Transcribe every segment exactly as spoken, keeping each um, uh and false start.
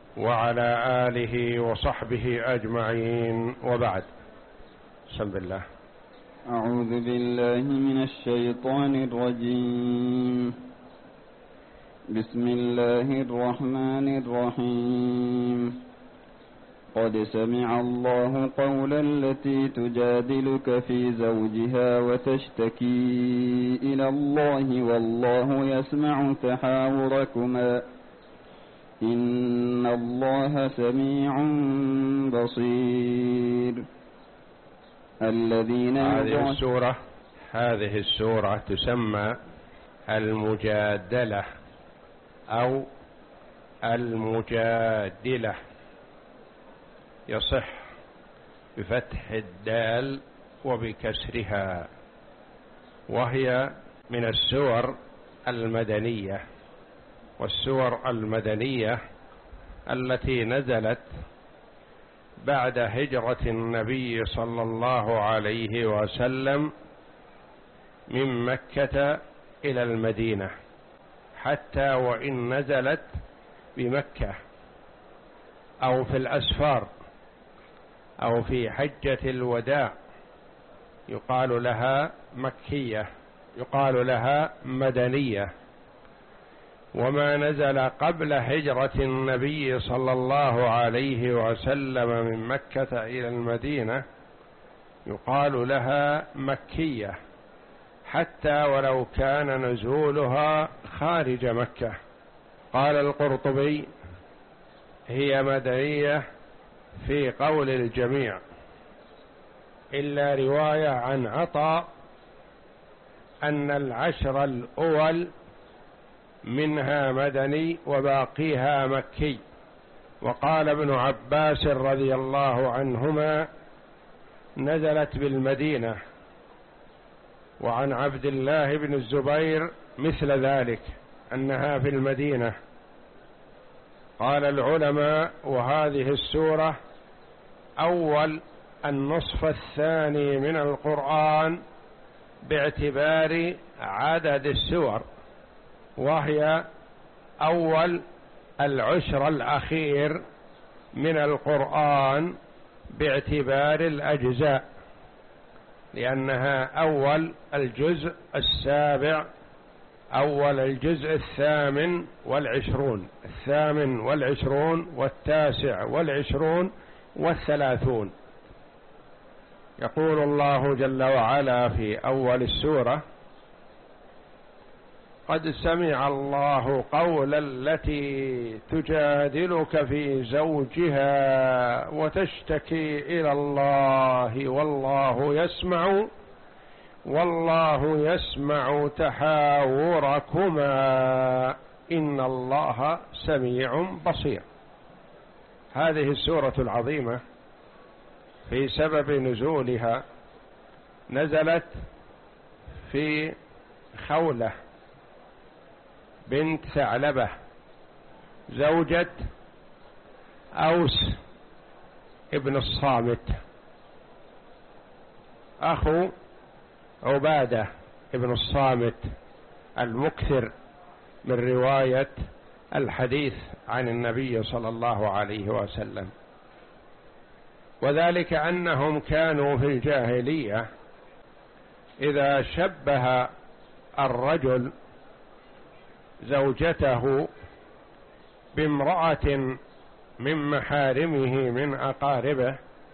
وعلى آله وصحبه أجمعين، وبعد. بسم الله. أعوذ بالله من الشيطان الرجيم. بسم الله الرحمن الرحيم. قد سمع الله قول التي تجادلك في زوجها وتشتكي إلى الله والله يسمع تحاوركما إن الله سميع بصير. الذين هذه السورة هذه السورة تسمى المجادلة أو المجادلة، يصح بفتح الدال وبكسرها، وهي من السور المدنية، والسور المدنية التي نزلت بعد هجرة النبي صلى الله عليه وسلم من مكة إلى المدينة، حتى وإن نزلت بمكة أو في الأسفار أو في حجة الوداع يقال لها مكية، يقال لها مدنية. وما نزل قبل هجرة النبي صلى الله عليه وسلم من مكة إلى المدينة يقال لها مكية، حتى ولو كان نزولها خارج مكة. قال القرطبي: هي مدنية في قول الجميع إلا رواية عن عطاء أن العشر الأول منها مدني وباقيها مكي. وقال ابن عباس رضي الله عنهما: نزلت بالمدينة. وعن عبد الله بن الزبير مثل ذلك، أنها في المدينة. قال العلماء: وهذه السورة أول النصف الثاني من القرآن باعتبار عدد السور، وهي أول العشر الأخير من القرآن باعتبار الأجزاء، لأنها أول الجزء السابع، أول الجزء الثامن والعشرون، الثامن والعشرون والتاسع والعشرون والثلاثون. يقول الله جل وعلا في أول السورة: قد سمع الله قول التي تجادلك في زوجها وتشتكي إلى الله والله يسمع والله يسمع تحاوركما إن الله سميع بصير. هذه السورة العظيمة في سبب نزولها نزلت في خولة بنت ثعلبة زوجة أوس ابن الصامت أخو عبادة ابن الصامت المكثر من رواية الحديث عن النبي صلى الله عليه وسلم. وذلك أنهم كانوا في الجاهلية إذا شبه الرجل زوجته بامرأة من محارمه من أقاربه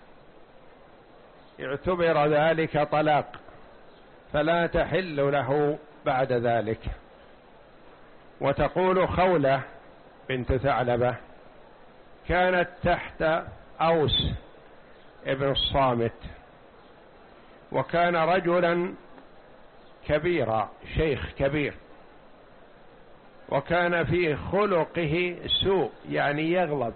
اعتبر ذلك طلاق، فلا تحل له بعد ذلك. وتقول خولة بنت ثعلبة كانت تحت أوس ابن الصامت، وكان رجلا كبيرا، شيخ كبير، وكان في خلقه سوء، يعني يغضب،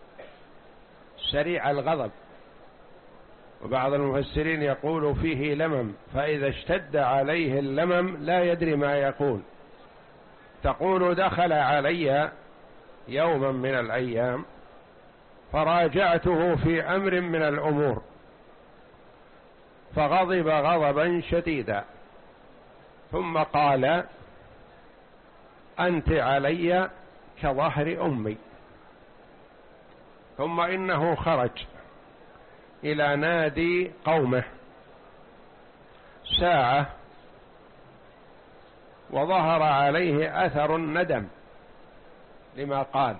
سريع الغضب. وبعض المفسرين يقول فيه لمم، فإذا اشتد عليه اللمم لا يدري ما يقول. تقول: دخل علي يوما من الأيام فراجعته في أمر من الأمور فغضب غضبا شديدا، ثم قال: أنت علي كظهر أمي. ثم إنه خرج إلى نادي قومه ساعة وظهر عليه أثر الندم لما قال،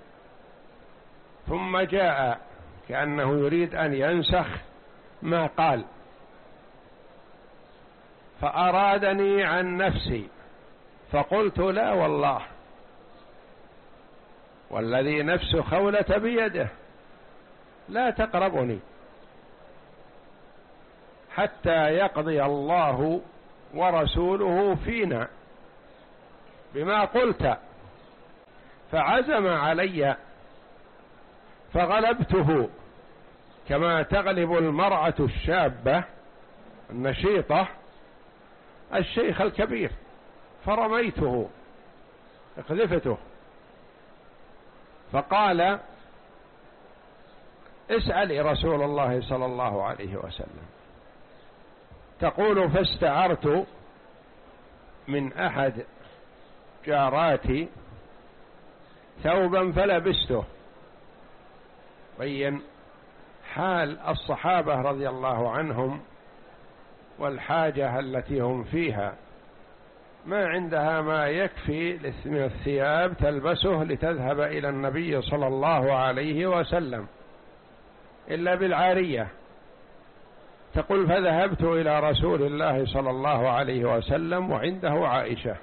ثم جاء كأنه يريد أن ينسخ ما قال، فأرادني عن نفسي فقلت لا والله والذي نفس خولة بيده لا تقربني حتى يقضي الله ورسوله فينا بما قلت. فعزم علي فغلبته كما تغلب المرأة الشابة النشيطة الشيخ الكبير، فرميته اقذفته. فقال اسألي رسول الله صلى الله عليه وسلم. تقول فاستعرت من أحد جاراتي ثوبا فلبسته. بين حال الصحابة رضي الله عنهم والحاجة التي هم فيها، ما عندها ما يكفي من الثياب تلبسه لتذهب إلى النبي صلى الله عليه وسلم إلا بالعارية. تقول فذهبت إلى رسول الله صلى الله عليه وسلم وعنده عائشة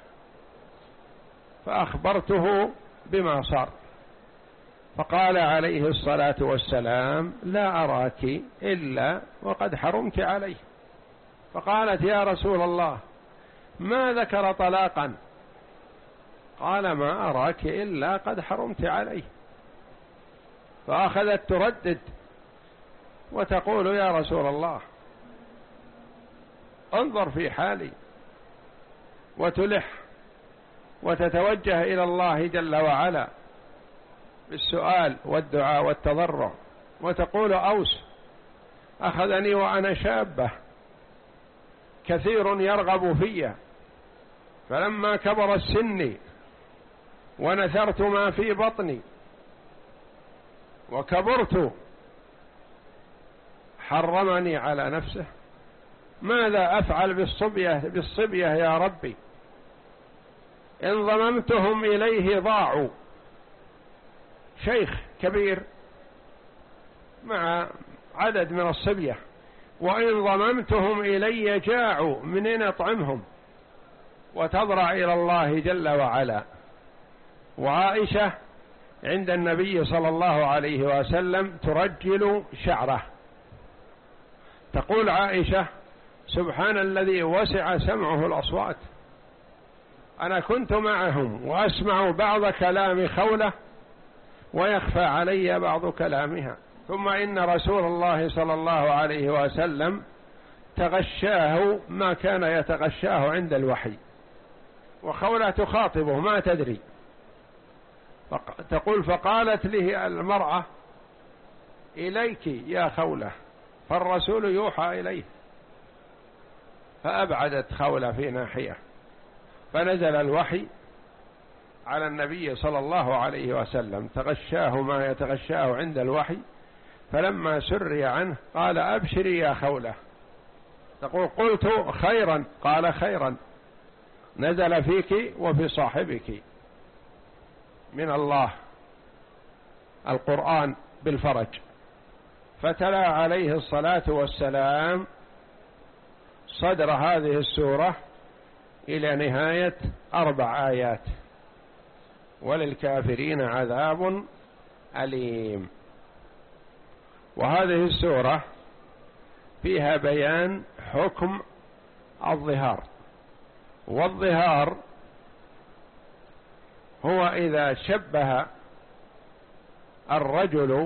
فأخبرته بما صار، فقال عليه الصلاة والسلام لا أراك إلا وقد حرمت عليه. فقالت يا رسول الله ما ذكر طلاقا؟ قال ما أراك إلا قد حرمت عليه. فأخذت تردد وتقول يا رسول الله انظر في حالي، وتلح وتتوجه إلى الله جل وعلا بالسؤال والدعاء والتضرع، وتقول أوس أخذني وأنا شابة كثير يرغب في، فلما كبر السن ونثرت ما في بطني وكبرت حرمني على نفسه، ماذا أفعل بالصبية, بالصبية يا ربي؟ إن ضممتهم إليه ضاعوا. شيخ كبير مع عدد من الصبية، وإن ضممتهم إلي جاعوا، منين أطعمهم؟ وتضرع إلى الله جل وعلا. وعائشة عند النبي صلى الله عليه وسلم ترجل شعره. تقول عائشة سبحان الذي وسع سمعه الأصوات، أنا كنت معهم وأسمع بعض كلام خولة ويخفى علي بعض كلامها، ثم إن رسول الله صلى الله عليه وسلم تغشاه ما كان يتغشاه عند الوحي، وخولة تخاطبه ما تدري. تقول فقالت له المرأة إليك يا خولة، فالرسول يوحى إليه، فأبعدت خولة في ناحية، فنزل الوحي على النبي صلى الله عليه وسلم تغشاه ما يتغشاه عند الوحي. فلما سري عنه قال أبشري يا خولة. تقول قلت خيرا، قال خيرا نزل فيك وفي صاحبك من الله القرآن بالفرج. فتلا عليه الصلاة والسلام صدر هذه السورة إلى نهاية أربع آيات: وللكافرين عذاب أليم. وهذه السورة فيها بيان حكم الظهار. والظهار هو إذا شبه الرجل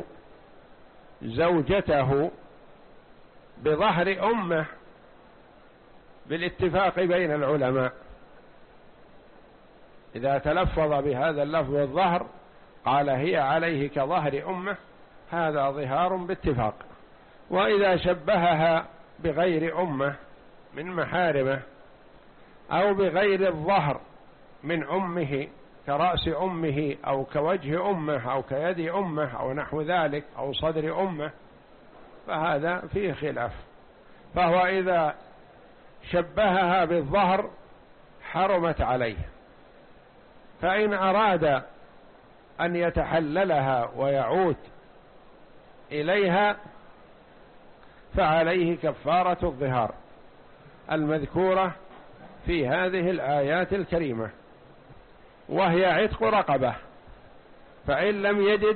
زوجته بظهر أمه بالاتفاق بين العلماء. إذا تلفظ بهذا اللفظ الظهر قال هي عليه كظهر أمه، هذا ظهار باتفاق. وإذا شبهها بغير أمه من محارمه أو بغير الظهر من أمه كرأس أمه أو كوجه أمه أو كيد أمه أو نحو ذلك أو صدر أمه، فهذا فيه خلاف. فهو إذا شبهها بالظهر حرمت عليه، فإن أراد أن يتحللها ويعود إليها فعليه كفارة الظهار المذكورة في هذه الآيات الكريمة، وهي عتق رقبة، فإن لم يجد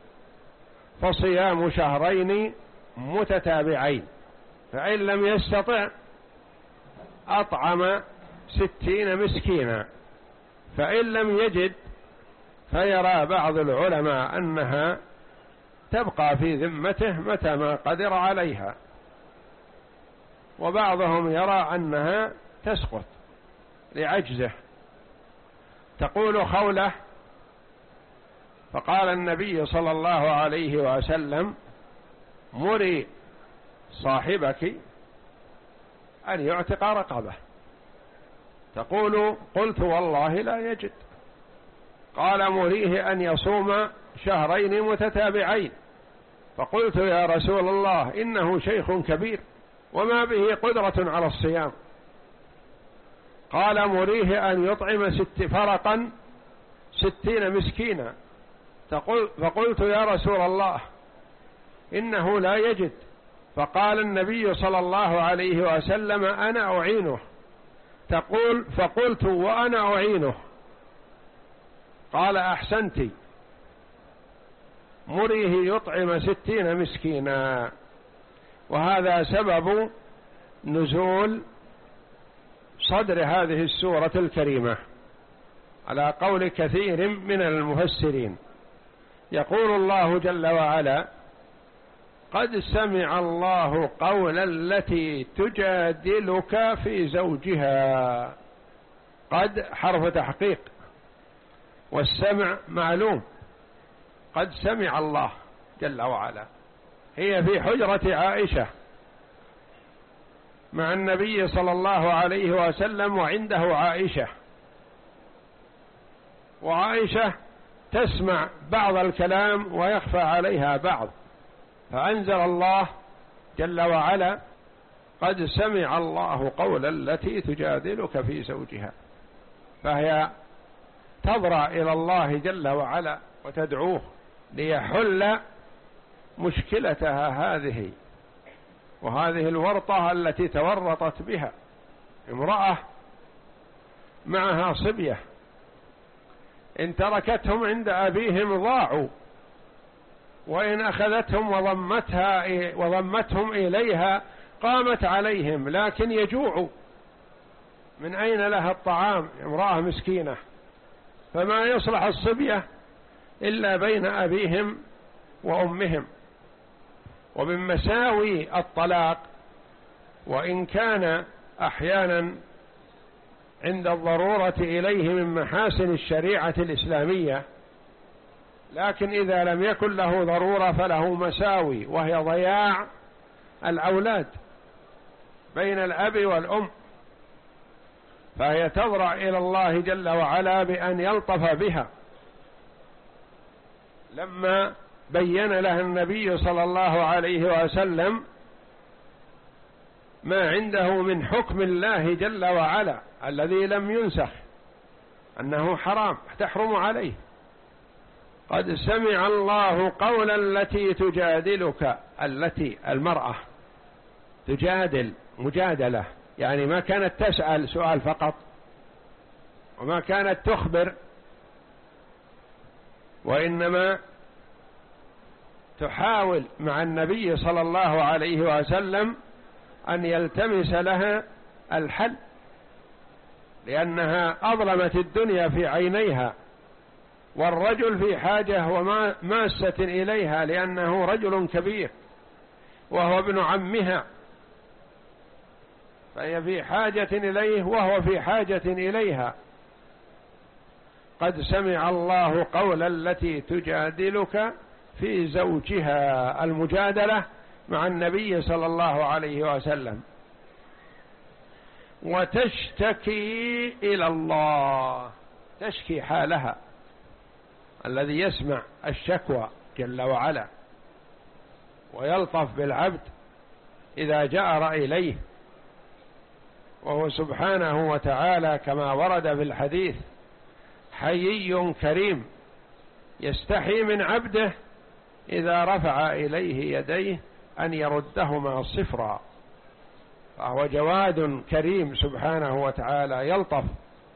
فصيام شهرين متتابعين، فإن لم يستطع أطعم ستين مسكينا، فإن لم يجد فيرى بعض العلماء أنها تبقى في ذمته متى ما قدر عليها، وبعضهم يرى أنها تسقط لعجزه. تقول خولة: فقال النبي صلى الله عليه وسلم: مري صاحبك أن يعتق رقبة. تقول: قلت والله لا يجد. قال: مريه أن يصوم شهرين متتابعين. فقلت: يا رسول الله إنه شيخ كبير وما به قدرة على الصيام. قال: مريه أن يطعم ست فرقا ستين مسكينا. فقلت: يا رسول الله إنه لا يجد. فقال النبي صلى الله عليه وسلم: أنا أعينه. تقول: فقلت: وأنا أعينه. قال: أحسنت، مريه يطعم ستين مسكينا. وهذا سبب نزول صدر هذه السورة الكريمة على قول كثير من المفسرين. يقول الله جل وعلا: قد سمع الله قول التي تجادلك في زوجها. قد حرف تحقيق، والسمع معلوم. قد سمع الله جل وعلا. هي في حجرة عائشة مع النبي صلى الله عليه وسلم، وعنده عائشة، وعائشة تسمع بعض الكلام ويخفى عليها بعض، فأنزل الله جل وعلا: قد سمع الله قول التي تجادلك في زوجها. فهي تضرع إلى الله جل وعلا وتدعوه ليحل مشكلتها هذه، وهذه الورطة التي تورطت بها. امرأة معها صبية، إن تركتهم عند أبيهم ضاعوا، وإن أخذتهم وضمتها وضمتهم إليها قامت عليهم، لكن يجوعوا، من أين لها الطعام؟ امرأة مسكينة. فما يصلح الصبية إلا بين أبيهم وأمهم. ومن مساوي الطلاق، وإن كان أحيانا عند الضرورة إليه من محاسن الشريعة الإسلامية، لكن إذا لم يكن له ضرورة فله مساوي، وهي ضياع الأولاد بين الأب والأم. فهي تضرع إلى الله جل وعلا بأن يلطف بها. لما بين لها النبي صلى الله عليه وسلم ما عنده من حكم الله جل وعلا الذي لم ينسخ، أنه حرام تحرم عليه. قد سمع الله قول التي تجادلك. التي المرأة تجادل مجادلة، يعني ما كانت تسأل سؤال فقط، وما كانت تخبر، وإنما تحاول مع النبي صلى الله عليه وسلم أن يلتمس لها الحل، لأنها أظلمت الدنيا في عينيها، والرجل في حاجة وماسة إليها، لأنه رجل كبير وهو ابن عمها، فهي في حاجة إليه وهو في حاجة إليها. قد سمع الله قول التي تجادلك في زوجها، المجادلة مع النبي صلى الله عليه وسلم. وتشتكي إلى الله. تشكي حالها، الذي يسمع الشكوى جل وعلا ويلطف بالعبد إذا جأر إليه، وهو سبحانه وتعالى كما ورد في الحديث حيي كريم يستحي من عبده إذا رفع إليه يديه أن يردهما صفرا، فهو جواد كريم سبحانه وتعالى يلطف.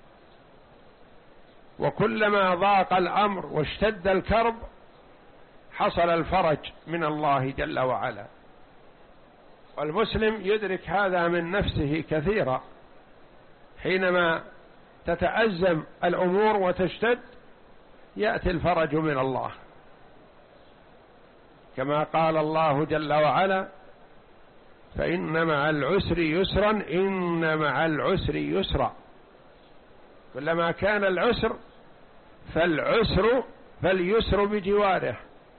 وكلما ضاق الأمر واشتد الكرب حصل الفرج من الله جل وعلا، والمسلم يدرك هذا من نفسه كثيرا، حينما تتأزم الأمور وتشتد يأتي الفرج من الله، كما قال الله جل وعلا فإن مع العسر يسرا إن مع العسر يسرا. كلما كان العسر فالعسر فاليسر بجواره.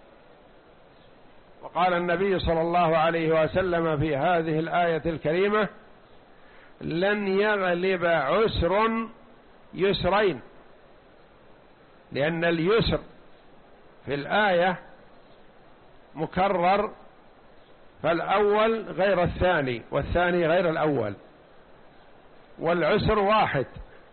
وقال النبي صلى الله عليه وسلم في هذه الآية الكريمة لن يغلب عسر يسرين، لأن اليسر في الآية مكرر، فالأول غير الثاني والثاني غير الأول، والعسر واحد،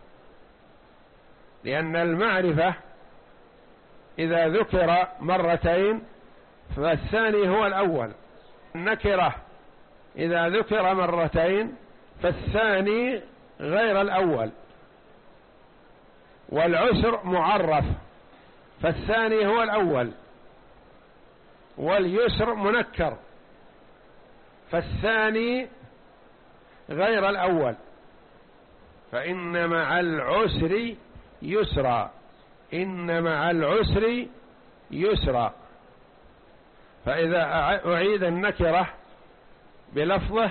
لأن المعرفة إذا ذكر مرتين فالثاني هو الأول، النكرة إذا ذكر مرتين فالثاني غير الأول، والعسر معرف فالثاني هو الأول، واليسر منكر فالثاني غير الأول. فإن مع العسر يسرا إن مع العسر يسرا. فإذا أعيد النكرة بلفظه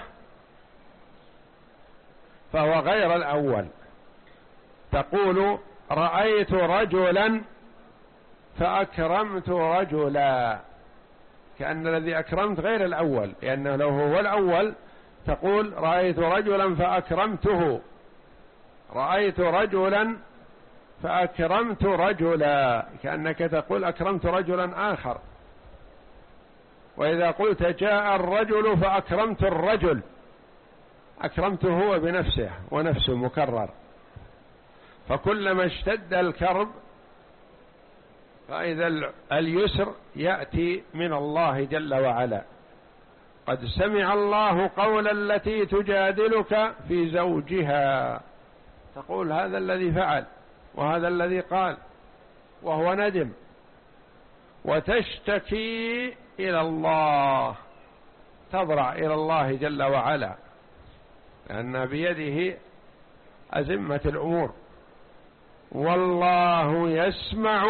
فهو غير الأول، تقول رأيت رجلا فأكرمت رجلا، كأن الذي أكرمت غير الأول، لأنه لو هو الأول تقول رأيت رجلا فأكرمته، رأيت رجلا فأكرمت رجلا، كأنك تقول أكرمت رجلا آخر. وإذا قلت جاء الرجل فأكرمت الرجل، أكرمته هو بنفسه ونفسه مكرر. فكلما اشتد الكرب فإذا اليسر يأتي من الله جل وعلا. قد سمع الله قول التي تجادلك في زوجها، تقول هذا الذي فعل وهذا الذي قال، وهو ندم، وتشتكي إلى الله، تضرع إلى الله جل وعلا، لأن بيده أزمة الأمور. والله يسمع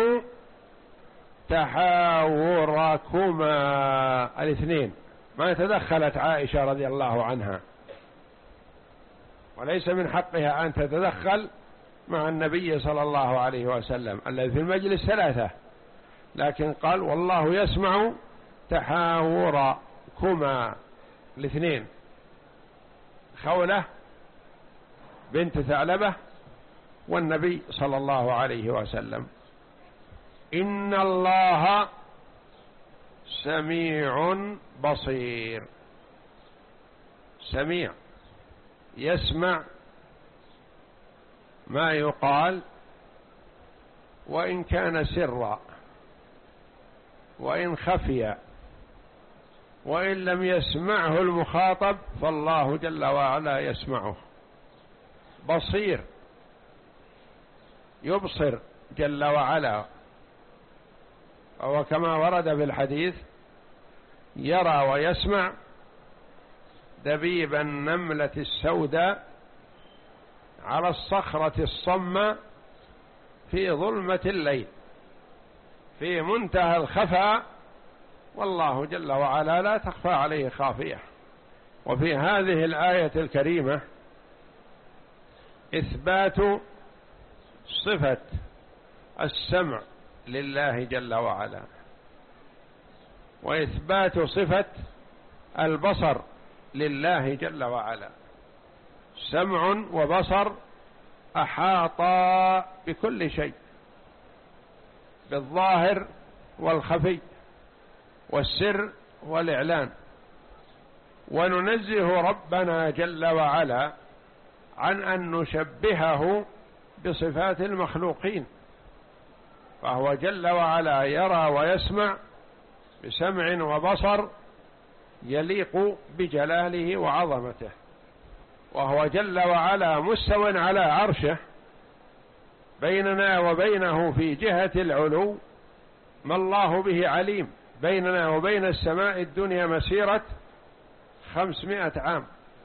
تحاوركما الاثنين، ما تدخلت عائشة رضي الله عنها، وليس من حقها أن تتدخل مع النبي صلى الله عليه وسلم الذي في المجلس ثلاثة، لكن قال والله يسمع تحاوركما الاثنين، خولة بنت ثعلبة والنبي صلى الله عليه وسلم. إن الله سميع بصير، سميع يسمع ما يقال وإن كان سرا وإن خفي، وإن لم يسمعه المخاطب فالله جل وعلا يسمعه. بصير يبصر جل وعلا، وهو كما ورد في الحديث يرى ويسمع دبيب النملة السوداء على الصخرة الصماء في ظلمة الليل، في منتهى الخفاء، والله جل وعلا لا تخفى عليه خافية. وفي هذه الآية الكريمة إثبات صفة السمع لله جل وعلا، وإثبات صفة البصر لله جل وعلا. سمع وبصر أحاط بكل شيء، بالظاهر والخفي والسر والإعلان. وننزه ربنا جل وعلا عن أن نشبهه بصفات المخلوقين، فهو جل وعلا يرى ويسمع بسمع وبصر يليق بجلاله وعظمته، وهو جل وعلا مستو على عرشه، بيننا وبينه في جهة العلو ما الله به عليم. بيننا وبين السماء الدنيا مسيرة خمسمائة عام،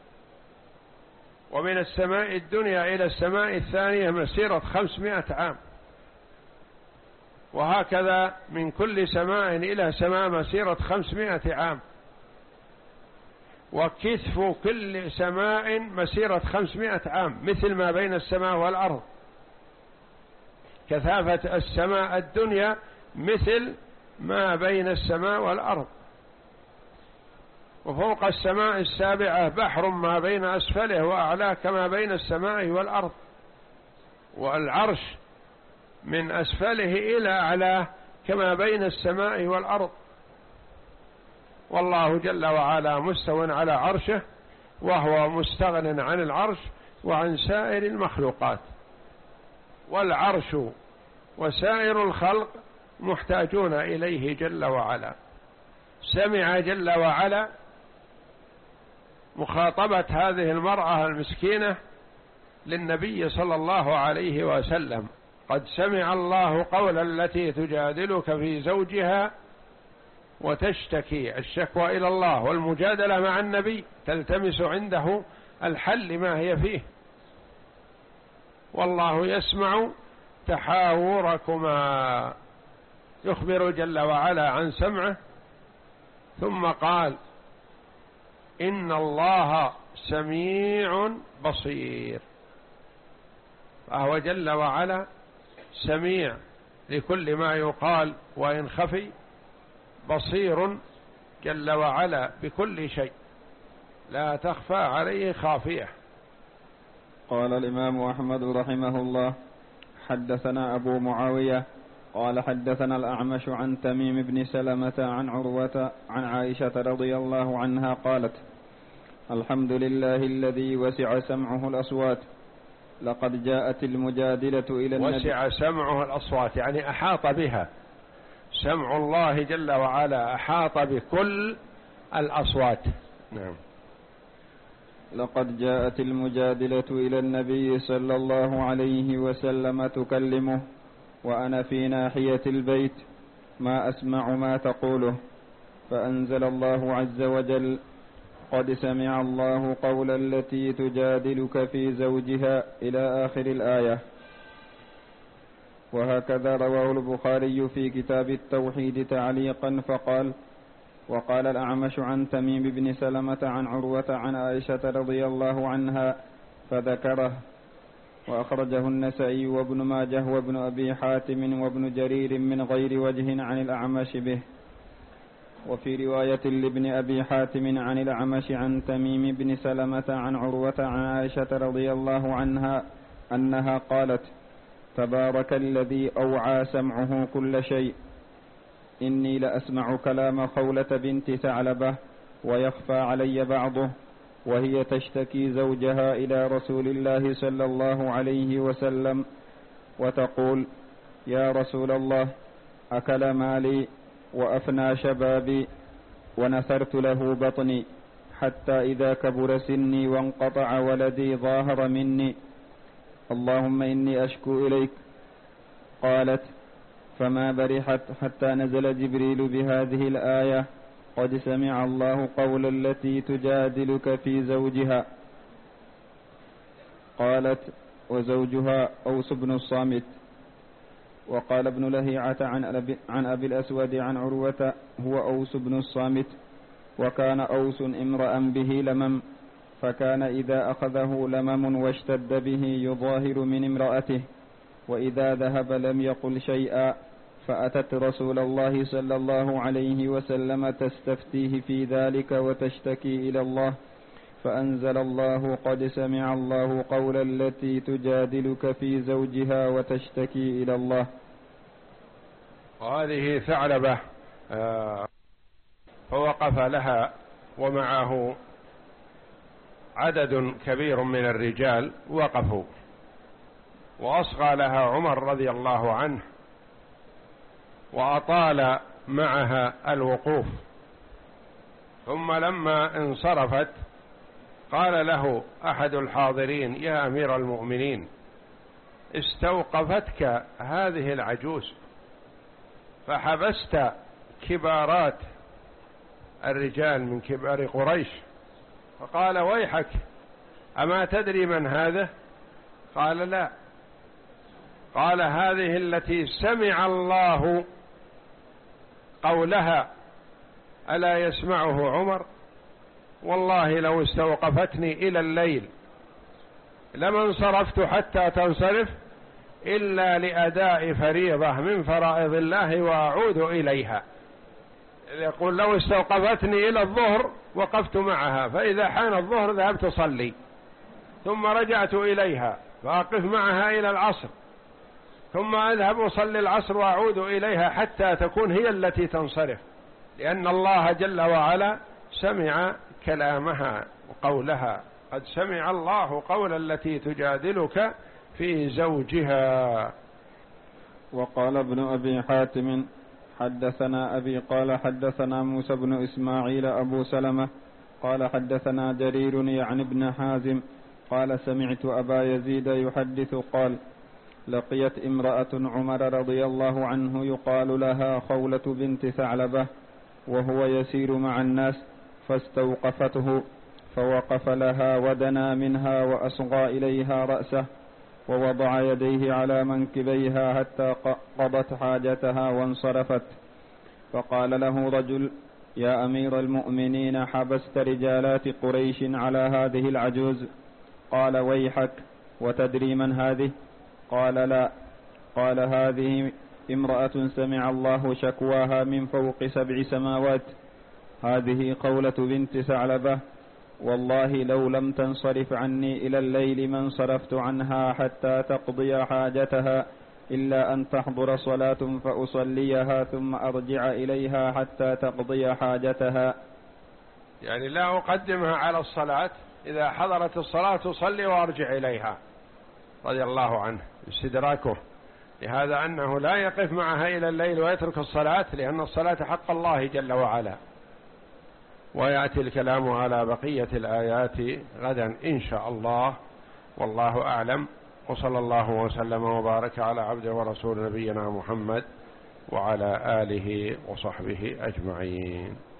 ومن السماء الدنيا إلى السماء الثانية مسيرة خمسمائة عام، وهكذا من كل سماء إلى سماء مسيرة خمسمائة عام، وكثف كل سماء مسيرة خمسمائة عام، مثل ما بين السماء والأرض. كثافة السماء الدنيا مثل ما بين السماء والأرض. وفوق السماء السابعة بحر ما بين أسفله وأعلاه كما بين السماء والأرض، والعرش من أسفله إلى أعلاه كما بين السماء والأرض. والله جل وعلا مستو على عرشه، وهو مستغن عن العرش وعن سائر المخلوقات، والعرش وسائر الخلق محتاجون إليه جل وعلا. سمع جل وعلا مخاطبة هذه المرأة المسكينة للنبي صلى الله عليه وسلم: قد سمع الله قول التي تجادلك في زوجها وتشتكي، الشكوى إلى الله والمجادلة مع النبي، تلتمس عنده الحل ما هي فيه. والله يسمع تحاوركما، يخبر جل وعلا عن سمعه، ثم قال: إن الله سميع بصير. فهو جل وعلا سميع لكل ما يقال وإن خفي، بصير جل وعلا بكل شيء، لا تخفى عليه خافية. قال الإمام أحمد رحمه الله: حدثنا أبو معاوية قال حدثنا الأعمش عن تميم بن سلمة عن عروة عن عائشة رضي الله عنها قالت: الحمد لله الذي وسع سمعه الأصوات، لقد جاءت المجادلة إلى النبي. وسع سمعه الأصوات يعني أحاط بها، سمع الله جل وعلا أحاط بكل الأصوات. نعم. لقد جاءت المجادلة إلى النبي صلى الله عليه وسلم تكلمه وأنا في ناحية البيت ما أسمع ما تقوله، فأنزل الله عز وجل: قد سمع الله قول التي تجادلك في زوجها إلى آخر الآية. وهكذا رواه البخاري في كتاب التوحيد تعليقا فقال: وقال الأعمش عن تميم بن سلمة عن عروة عن عائشة رضي الله عنها فذكره. وأخرجه النسائي وابن ماجه وابن أبي حاتم وابن جرير من غير وجه عن الأعمش به. وفي رواية لابن أبي حاتم عن الأعمش عن تميم بن سلمة عن عروة عن عائشة رضي الله عنها أنها قالت: تبارك الذي أوعى سمعه كل شيء، إني لأسمع كلام خولة بنت ثعلبة ويخفى علي بعضه، وهي تشتكي زوجها إلى رسول الله صلى الله عليه وسلم وتقول: يا رسول الله، أكل مالي وأفنى شبابي ونثرت له بطني، حتى إذا كبر سني وانقطع ولدي ظاهر مني، اللهم إني أشكو إليك. قالت: فما برحت حتى نزل جبريل بهذه الآية: قد سمع الله قول التي تجادلك في زوجها. قالت: وزوجها أوس بن الصامت. وقال ابن لهيعة عن أبي, عن أبي الأسود عن عروة: هو أوس بن الصامت، وكان أوس امرأ به لمم، فكان إذا أخذه لمم واشتد به يظاهر من امرأته، وإذا ذهب لم يقل شيئا، فأتت رسول الله صلى الله عليه وسلم تستفتيه في ذلك وتشتكي إلى الله، فأنزل الله قد سمع الله قول التي تجادلك في زوجها وتشتكي إلى الله. وهذه ثعلبة فوقف لها ومعه عدد كبير من الرجال وقفوا، وأصغى لها عمر رضي الله عنه وأطال معها الوقوف، ثم لما انصرفت قال له أحد الحاضرين: يا أمير المؤمنين، استوقفتك هذه العجوز فحبست كبارات الرجال من كبار قريش. فقال: ويحك، أما تدري من هذا؟ قال: لا. قال: هذه التي سمع الله قولها، ألا يسمعه عمر؟ والله لو استوقفتني إلى الليل لما انصرفت حتى تنصرف إلا لأداء فريضة من فرائض الله وأعود إليها. يقول: لو استوقفتني إلى الظهر وقفت معها، فإذا حان الظهر ذهبت أصلي، ثم رجعت إليها فأقف معها إلى العصر، ثم أذهب أصلي العصر وأعود إليها حتى تكون هي التي تنصرف، لأن الله جل وعلا سمع كلامها وقولها: قد سمع الله قول التي تجادلك في زوجها. وقال ابن أبي حاتم: حدثنا أبي قال حدثنا موسى بن إسماعيل أبو سلمة قال حدثنا جرير يعني ابن حازم قال: سمعت أبا يزيد يحدث قال: لقيت امرأة عمر رضي الله عنه يقال لها خولة بنت ثعلبة، وهو يسير مع الناس، فاستوقفته فوقف لها ودنا منها وأصغى إليها رأسه ووضع يديه على منكبيها حتى قضت حاجتها وانصرفت. فقال له رجل: يا أمير المؤمنين، حبست رجالات قريش على هذه العجوز؟ قال: ويحك، وتدري من هذه؟ قال: لا. قال: هذه امرأة سمع الله شكواها من فوق سبع سماوات، هذه قولة بنت ثعلبة، والله لو لم تنصرف عني إلى الليل ما انصرفت عنها حتى تقضي حاجتها، إلا أن تحضر صلاة فأصليها ثم أرجع إليها حتى تقضي حاجتها. يعني لا أقدمها على الصلاة، إذا حضرت الصلاة تصلي وأرجع إليها، رضي الله عنه استدراكه لهذا أنه لا يقف معها إلى الليل ويترك الصلاة، لأن الصلاة حق الله جل وعلا. ويأتي الكلام على بقية الآيات غدا إن شاء الله، والله أعلم، وصلى الله وسلم وبارك على عبده ورسول نبينا محمد وعلى آله وصحبه أجمعين.